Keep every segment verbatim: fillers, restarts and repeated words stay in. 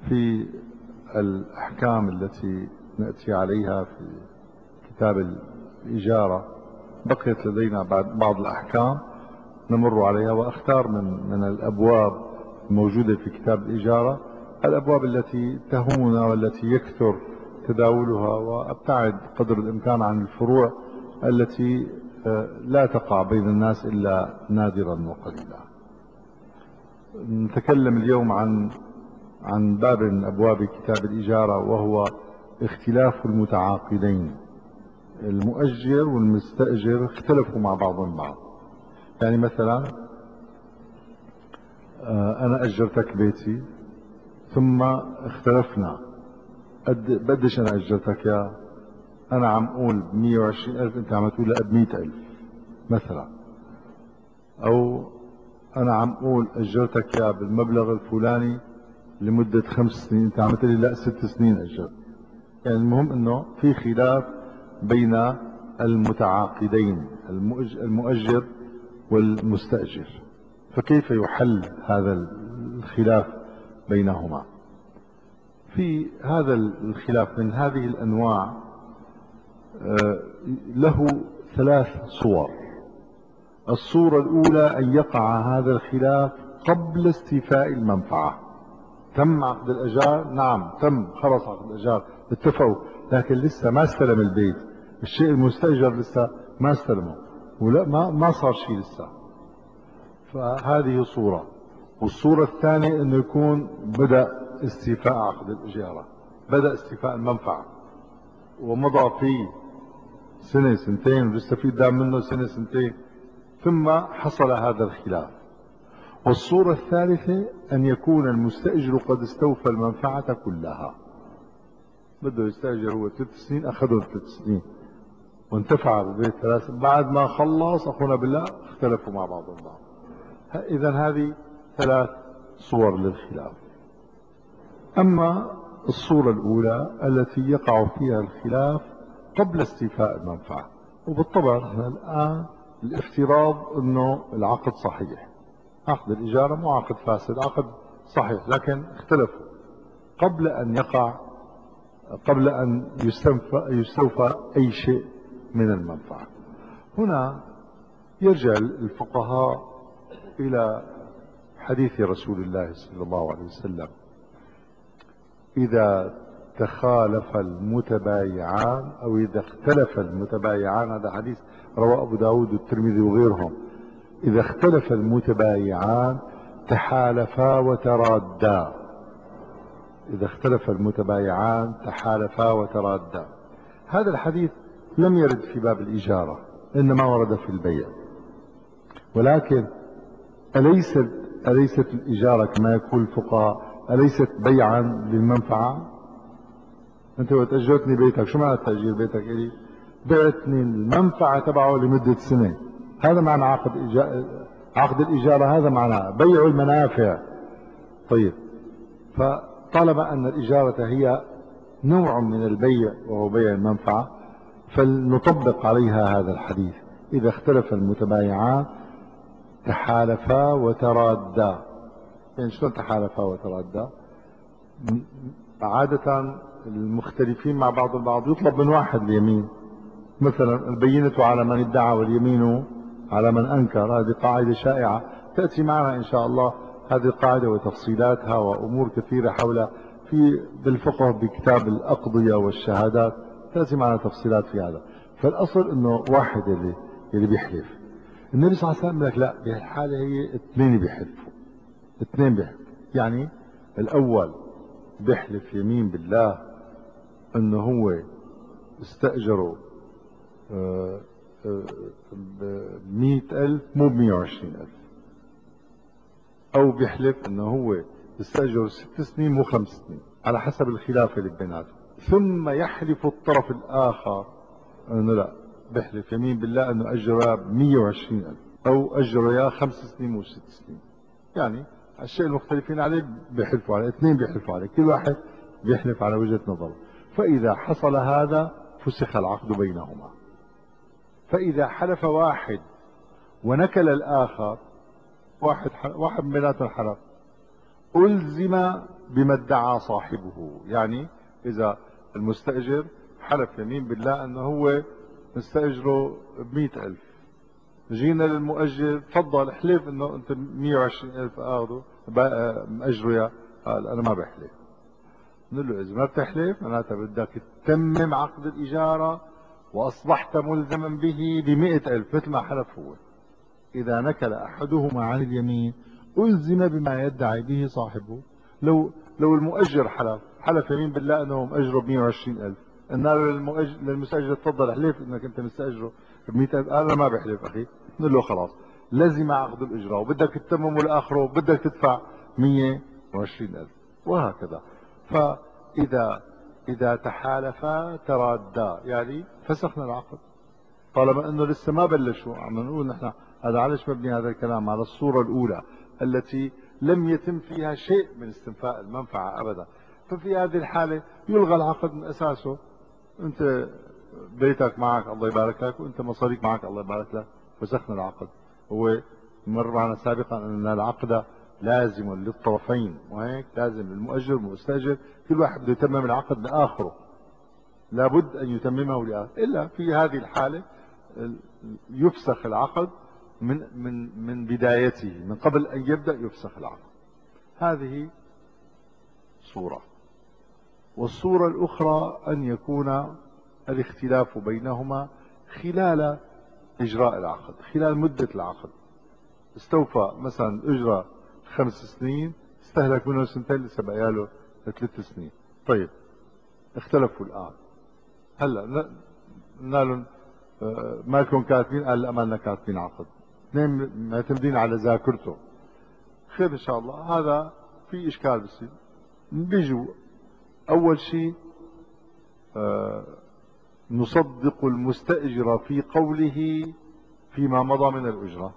في الأحكام التي نأتي عليها في كتاب الإجارة بقيت لدينا بعض الأحكام نمر عليها، وأختار من من الأبواب الموجودة في كتاب الإجارة الأبواب التي تهمنا والتي يكثر تداولها، وأبتعد قدر الإمكان عن الفروع التي لا تقع بين الناس إلا نادرا وقليلا. نتكلم اليوم عن عن باب من أبواب كتاب الإجارة، وهو اختلاف المتعاقدين. المؤجر والمستأجر اختلفوا مع بعضهم بعض. يعني مثلا أنا أجرتك بيتي ثم اختلفنا، بدش أنا أجرتك يا أنا عم أقول بمية وعشرين ألف أنت عم تقول لا بمية ألف مثلا، أو أنا عم أقول أجرتك يا بالمبلغ الفلاني لمدة خمس سنين أنت عم تقول لا ست سنين أجرت. يعني المهم أنه في خلاف بين المتعاقدين المؤجر والمستأجر، فكيف يحل هذا الخلاف بينهما؟ في هذا الخلاف من هذه الأنواع له ثلاث صور. الصورة الأولى أن يقع هذا الخلاف قبل استيفاء المنفعة. تم عقد الأجار، نعم تم، خلص عقد الأجار، اتفقوا، لكن لسه ما استلم البيت، الشيء المستأجر لسه ما استلمه، ولا ما ما صار شيء لسه. فهذه صورة. والصورة الثانية أنه يكون بدأ استيفاء عقد الإجارة، بدأ استيفاء المنفعة ومضى فيه سنة سنتين ولسه في قدام منه سنة سنتين، ثم حصل هذا الخلاف. والصورة الثالثة أن يكون المستأجر قد استوفى المنفعة كلها، بده يستأجر هو ثلاث سنين، أخذوا ثلاث سنين وانتفع بالبيت ثلاث، بعد ما خلص أخونا بالله اختلفوا مع بعضهم بعض. إذن هذه ثلاث صور للخلاف. أما الصورة الأولى التي يقع فيها الخلاف قبل استيفاء المنفعة، وبالطبع نحن الآن الافتراض أنه العقد صحيح، عقد الإجارة مو عقد فاسد، عقد صحيح، لكن اختلفوا قبل أن يقع، قبل أن يستوفى, يستوفى أي شيء من المنفعة. هنا يرجع الفقهاء إلى حديث رسول الله صلى الله عليه وسلم: إذا تخالف المتبايعان أو إذا اختلف المتبايعان، هذا حديث رواه أبو داود والترمذي وغيرهم، إذا اختلف المتبايعان تحالفا وترادا. إذا اختلف المتبايعان تحالفا وترادا. هذا الحديث لم يرد في باب الإجارة، إنما ورد في البيع. ولكن أليست أليست الإجارة كما يقول الفقهاء أليست بيعا للمنفعة؟ أنت وتأجرتني بيتك، شو معنى تأجير بيتك إلي؟ بعتني المنفعة تبعه لمدة سنة، هذا معنى عقد إجارة. عقد الإجارة هذا معناه بيع المنافع. طيب، فطالما أن الإجارة هي نوع من البيع وهو بيع المنفعة، فلنطبق عليها هذا الحديث: إذا اختلف المتبايعان تحالفا وترادا. يعني شلون تحالفا وترادا؟ عادة المختلفين مع بعض البعض يطلب من واحد اليمين، مثلا البينة على من ادعى واليمين على من أنكر. هذه قاعدة شائعة تأتي معنا إن شاء الله، هذه القاعدة وتفصيلاتها وأمور كثيرة حول في بالفقه بكتاب الأقضية والشهادات، تأتي معنا تفصيلات في هذا. فالأصل أنه واحد اللي اللي بيحلف. النبي صلى الله عليه وسلم لك لا، بهالحالة هي اثنين بيحلفوا، اثنين بيحلفوا. يعني الأول بيحلف يمين بالله أنه هو استأجره بمئة ألف مو بمئة وعشرين ألف، أو بيحلف أنه هو استأجره ست سنين مو خمس سنين، على حسب الخلاف اللي بيناتهم. ثم يحلف الطرف الآخر أنه لا، بيحلف يمين بالله أنه أجره بمئة وعشرين ألف، أو أجره يا خمس سنين مو ست سنين. يعني الشيء المختلفين عليه بيحلفوا عليه، اثنين بيحلفوا عليه، كل واحد بيحلف على وجهة نظره. فإذا حصل هذا فسخ العقد بينهما. فإذا حلف واحد ونكل الآخر، واحد واحد من بيناتهم حلف، ألزم بما ادعى صاحبه. يعني إذا المستأجر حلف يمين بالله أنه هو مستأجره بمئة ألف، جينا للمؤجر تفضل احلف أنه أنت مئة وعشرين ألف أخذه مأجره، يا قال أنا ما بحلف. نقول له إذا ما بتحلف معناتها بدك تتمم عقد الإجارة وأصبحت ملزما به بمئة ألف مثل ما حلف هو. إذا نكل أحدهما عن اليمين ألزم بما يدعي به صاحبه. لو لو المؤجر حلف حلف يمين بالله أنه مأجره ب مئة وعشرين ألف، قلنا للمستأجر تفضل احلف أنك أنت مستأجره ب مئة ألف، أنا ما بحلف أخي. نقول له خلاص لزم عقد الإجراء وبدك تتممه لآخره وبدك تدفع مئة وعشرين ألف، وهكذا. فإذا إذا تحالفا ترادا يعني فسخنا العقد، طالما انه لسه ما بلشوا. عم نقول نحن هذا على مبني هذا الكلام؟ على الصورة الأولى التي لم يتم فيها شيء من استنفاء المنفعة أبدا. ففي هذه الحالة يلغى العقد من أساسه. أنت بيتك معك الله يبارك لك، وأنت مصاريك معك الله يبارك لك، فسخنا العقد. هو مر معنا سابقا أن العقد لازم للطرفين، وهيك لازم للمؤجر والمستأجر كل واحد بده يتمم العقد لآخره، لابد أن يتممه لآخره. إلا في هذه الحالة يفسخ العقد من من من بدايته، من قبل أن يبدأ يفسخ العقد. هذه صورة. والصورة الأخرى أن يكون الاختلاف بينهما خلال إجراء العقد، خلال مدة العقد. استوفى مثلا إجراء خمس سنين، استهلك منه سنتين، لسه بقياله ثلاث سنين. طيب اختلفوا الآن، هلا قلنا ما لكم كاتبين؟ قال لا ما لنا كاتبين عقد. اثنين معتمدين على ذاكرته. خير ان شاء الله. هذا في اشكال بصير. بيجوا اول شيء آه نصدق المستأجر في قوله فيما مضى من الأجرة.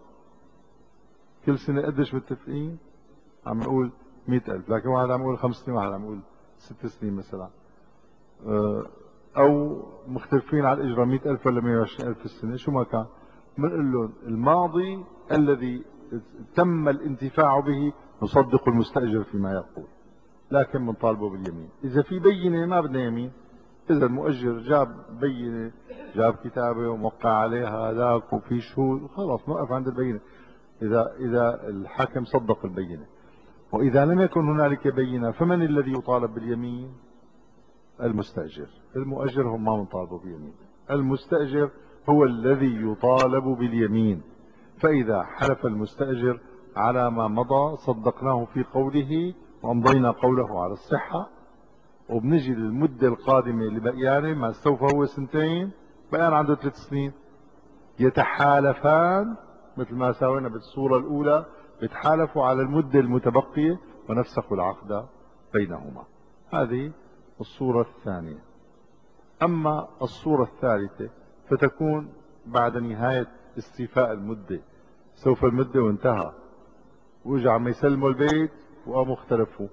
كل سنة قديش متفقين؟ عم نقول مئة ألف، لكن واحد عم يقول خمس سنين، واحد عم يقول ست سنين مثلا. آه او مختلفين على الاجره مئة ألف ولا مئة وعشرين ألف في السنه، شو ما كان بنقول لهم الماضي الذي تم الانتفاع به نصدق المستاجر فيما يقول، لكن بنطالبه باليمين. اذا في بينه ما بدنا يمين. اذا المؤجر جاب بينه، جاب كتابه وموقع عليها هذاك وفي شهود، خلاص نوقف عند البينه. اذا اذا الحاكم صدق البينه. واذا لم يكن هنالك بينه فمن الذي يطالب باليمين؟ المستأجر. المؤجر هم ما مطالبوا باليمين، المستأجر هو الذي يطالب باليمين. فإذا حلف المستأجر على ما مضى صدقناه في قوله وأمضينا قوله على الصحة، وبنجي للمدة القادمة اللي بقيانه ما استوفى هو سنتين، بقيان عنده ثلاث سنين، يتحالفان مثل ما سوينا بالصورة الأولى، يتحالفوا على المدة المتبقية ونفسخوا العقد بينهما. هذه الصورة الثانية. أما الصورة الثالثة فتكون بعد نهاية استيفاء المدة، سوف المدة وانتهى وإجا عم يسلموا البيت وقاموا اختلفوا.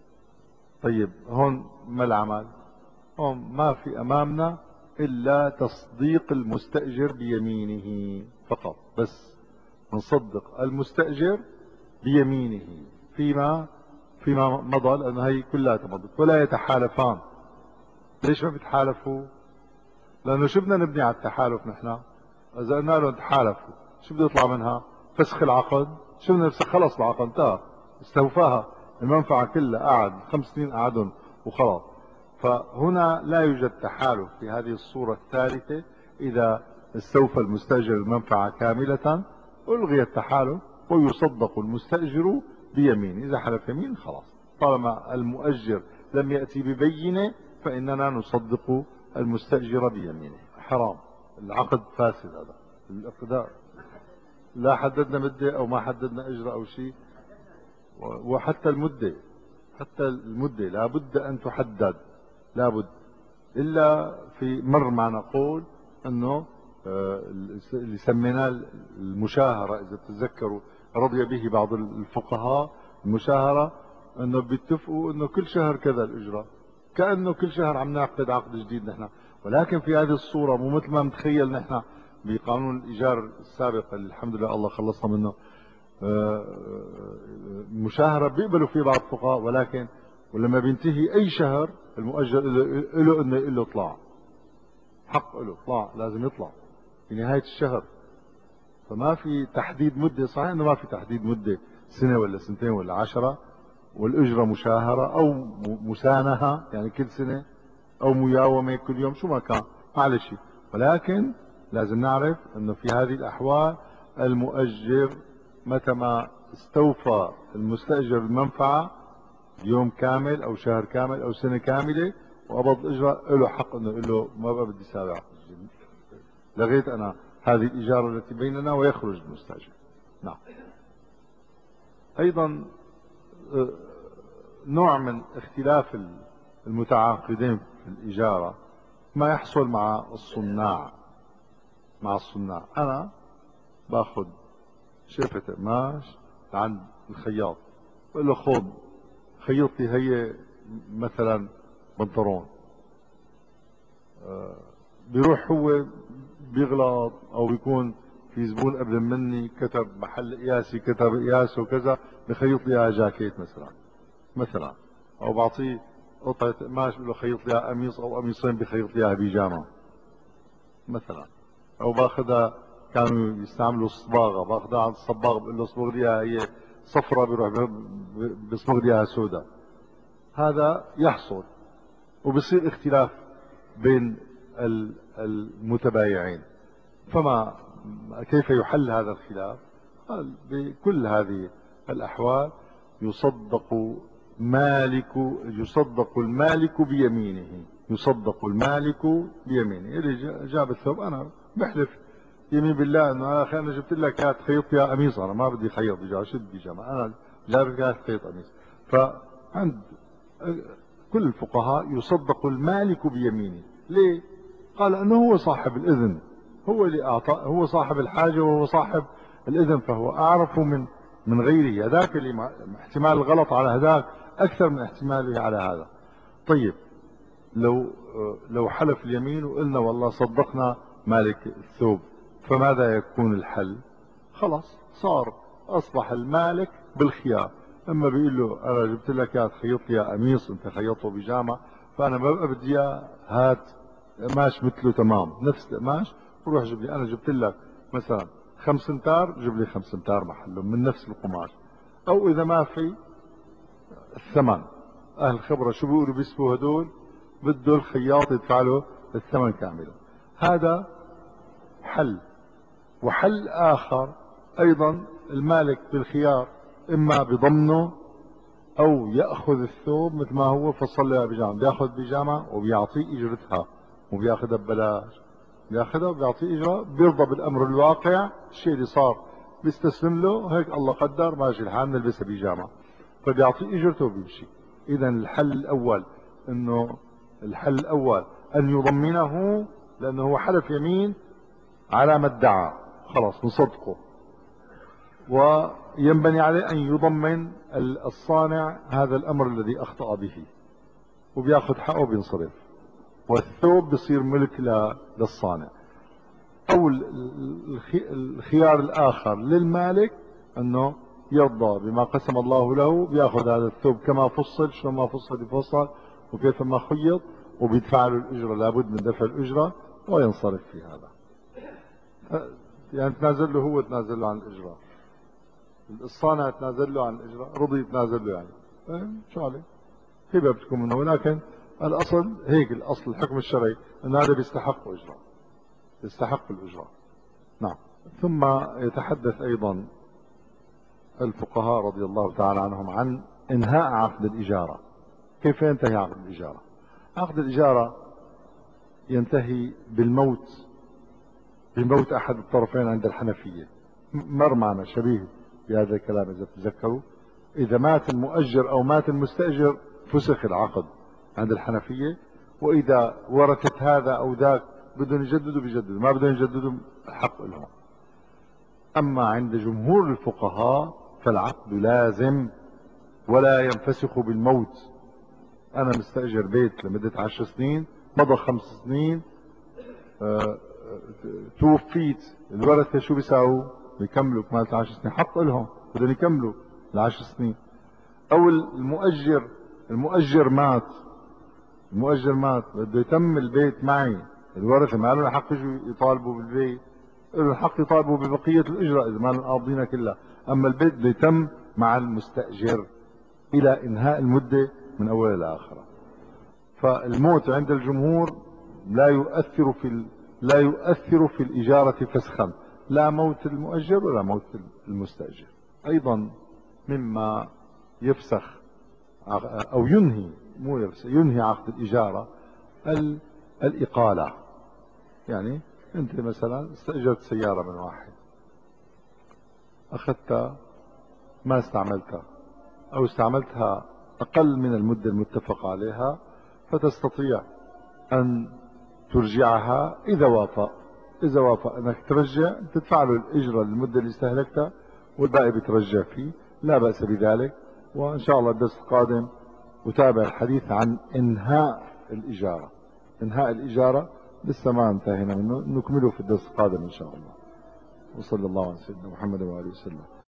طيب هون ما العمل؟ هون ما في أمامنا إلا تصديق المستأجر بيمينه فقط، بس نصدق المستأجر بيمينه فيما فيما مضى، لأن هي كلها مضت، ولا يتحالفان. ليش ما بيتحالفوا؟ لأنه شو بدنا نبني على التحالف نحن؟ إذا قلنا لهم تحالفوا شو بده يطلع منها؟ فسخ العقد. شو بدنا نفسخ؟ خلص العقد انتهى، استوفاها المنفعة كلها، قعد خمس سنين قعدهم وخلاص. فهنا لا يوجد تحالف في هذه الصورة الثالثة. إذا استوفى المستأجر المنفعة كاملة ألغي التحالف ويصدق المستأجر بيمين. إذا حلف يمين خلاص، طالما المؤجر لم يأتي ببينة فإننا نصدق المستأجر بيمينه. حرام، العقد فاسد. هذا الاقتداء لا حددنا مدة أو ما حددنا أجرة أو شيء. وحتى المدة، حتى المدة لابد أن تحدد، لابد. إلا في مر معنا قول أنه اللي سميناه المشاهرة، إذا تتذكروا رضي به بعض الفقهاء، المشاهرة أنه بيتفقوا أنه كل شهر كذا الإجرة، كأنه كل شهر عم نعقد عقد جديد نحن. ولكن في هذه الصورة مو مثل ما نتخيل نحن بقانون الإيجار السابق اللي الحمد لله الله خلصنا منه. مشاهرة بيقبلوا فيه بعض الفقهاء، ولكن ولما بينتهي أي شهر المؤجر له إنه يقول له اطلع، حق له اطلع، لازم يطلع في نهاية الشهر. فما في تحديد مدة، صحيح إنه ما في تحديد مدة سنة ولا سنتين ولا عشرة، والأجرة مشاهرة أو مسانهة يعني كل سنة، أو مياومة كل يوم، شو ما كان معلش. ولكن لازم نعرف أنه في هذه الأحوال المؤجر متى ما استوفى المستأجر المنفعة يوم كامل أو شهر كامل أو سنة كاملة وقبض الإجرة، له حق أنه يقول له ما بقى بدي سابع، لغيت أنا هذه الإجارة التي بيننا، ويخرج المستأجر. نعم. أيضا نوع من اختلاف المتعاقدين في الإجارة ما يحصل مع الصناع. مع الصناع أنا باخذ شركة قماش عند الخياط، بقول له خذ خيط لي هي مثلا بنطلون، أه بيروح هو بيغلط، او بيكون في زبون قبل مني كتب محل قياسي كتب قياسه وكذا، بخيط لي اياها جاكيت مثلا مثلا او بعطيه قطعة قماش بقول له خيط لي قميص او قميصين، بخيط لي اياها بيجامة مثلا. او باخذها، كانوا يستعملوا الصباغة، باخذها عند الصباغ بقول له صبغ لي اياها هي صفرة، بيروح بيصبغ لي اياها سوداء. هذا يحصل وبصير اختلاف بين المتبايعين. فما كيف يحل هذا الخلاف؟ قال بكل هذه الأحوال يصدق مالك يصدق المالك بيمينه يصدق المالك بيمينه. اللي جاب الثوب أنا بحلف يمين بالله انه يا اخي انا جبت لك اياها تخيط يا قميص، انا ما بدي خيط بيجامه، شد بيجامه، انا جاب لك اياها تخيط قميص. فعند كل الفقهاء يصدق المالك بيمينه. ليه؟ قال انه هو صاحب الاذن، هو اللي اعطى، هو صاحب الحاجه وهو صاحب الاذن، فهو اعرف من من غيره. هذاك اللي احتمال الغلط على هذاك اكثر من احتماله على هذا. طيب لو لو حلف اليمين وقلنا والله صدقنا مالك الثوب، فماذا يكون الحل؟ خلاص صار اصبح المالك بالخيار. اما بيقول له انا جبت لك اياه تخيط لي قميص وانت خيطه بيجامه، فانا ببقى بدي اياه هات قماش مثله تمام نفس القماش، وروح جيب لي، انا جبت لك مثلا خمس امتار، جيب لي خمس امتار محله من نفس القماش. او اذا ما في الثمن، اهل الخبره شو بيقولوا بيسبوا هدول؟ بده الخياط يدفع له الثمن كاملا. هذا حل. وحل آخر أيضا المالك بالخيار، إما بضمنه أو يأخذ الثوب مثل ما هو فصل له بيجامة، بياخذ بيجامة وبيعطيه إجرتها وبياخذها ببلاش، بياخذها وبيعطيه إجرة، بيرضى بالأمر الواقع، الشيء اللي صار بيستسلم له، هيك الله قدر ماشي الحال نلبسها بيجامة، فبيعطيه إجرته وبيمشي. إذا الحل الأول إنه الحل الأول أن يضمنه، لأنه هو حلف يمين على ما ادعى، خلاص نصدقه. وينبني عليه أن يضمن الصانع هذا الأمر الذي أخطأ به، وبياخذ حقه وبينصرف، والثوب بصير ملك للصانع. أو الخيار الآخر للمالك أنه يرضى بما قسم الله له، بياخذ هذا الثوب كما فصل، شو ما فصل يفصل وكيف ما خيط، وبيدفع له الأجرة، لابد من دفع الأجرة، وينصرف في هذا. يعني تنازل له، هو تنازل له عن الإجرة، الصانع تنازل له عن الإجرة، رضي يتنازل له، يعني شو عليه؟ هبة بتكون منه. ولكن الأصل هيك، الأصل الحكم الشرعي أن هذا بيستحق أجرة، يستحق الأجرة. نعم. ثم يتحدث أيضا الفقهاء رضي الله تعالى عنهم عن إنهاء عقد الإجارة. كيف ينتهي عقد الإجارة؟ عقد الإجارة ينتهي بالموت، بموت أحد الطرفين عند الحنفية. مر معنا شبيه بهذا الكلام إذا تتذكروا، إذا مات المؤجر أو مات المستأجر فسخ العقد عند الحنفية، وإذا ورثت هذا أو ذاك بدهم يجددوا بيجددوا، ما بدهم يجددوا الحق لهم. أما عند جمهور الفقهاء فالعقد لازم ولا ينفسخ بالموت. أنا مستأجر بيت لمدة عشر سنين، مضى خمس سنين، أه توفيت، الورثة شو بيساووا؟ بيكملوا كمالة العشر سنين، حق لهم بدهم يكملوا العشر سنين. أو المؤجر المؤجر مات، المؤجر مات بده يتم البيت معي، الورثة ما لهم حق يجوا يطالبوا بالبيت، لهم الحق يطالبوا ببقية الإجرة إذا ما لهم قاضينا كلها، أما البيت بده يتم مع المستأجر إلى إنهاء المدة من أولها لآخرها. فالموت عند الجمهور لا يؤثر في ال... لا يؤثر في الإجارة فسخا، لا موت المؤجر ولا موت المستأجر. أيضا مما يفسخ أو ينهي، مو يفسخ، ينهي عقد الإجارة ال... الإقالة. يعني أنت مثلا استأجرت سيارة من واحد، أخذتها ما استعملتها أو استعملتها أقل من المدة المتفق عليها، فتستطيع أن ترجعها إذا وافق. إذا وافق أنك ترجع تدفع له الإجرة للمدة اللي استهلكتها والباقي بترجع فيه، لا بأس بذلك. وإن شاء الله الدرس القادم أتابع الحديث عن إنهاء الإجارة. إنهاء الإجارة لسه ما انتهينا منه، نكمله في الدرس القادم إن شاء الله. وصلى الله على سيدنا محمد وآله وسلم.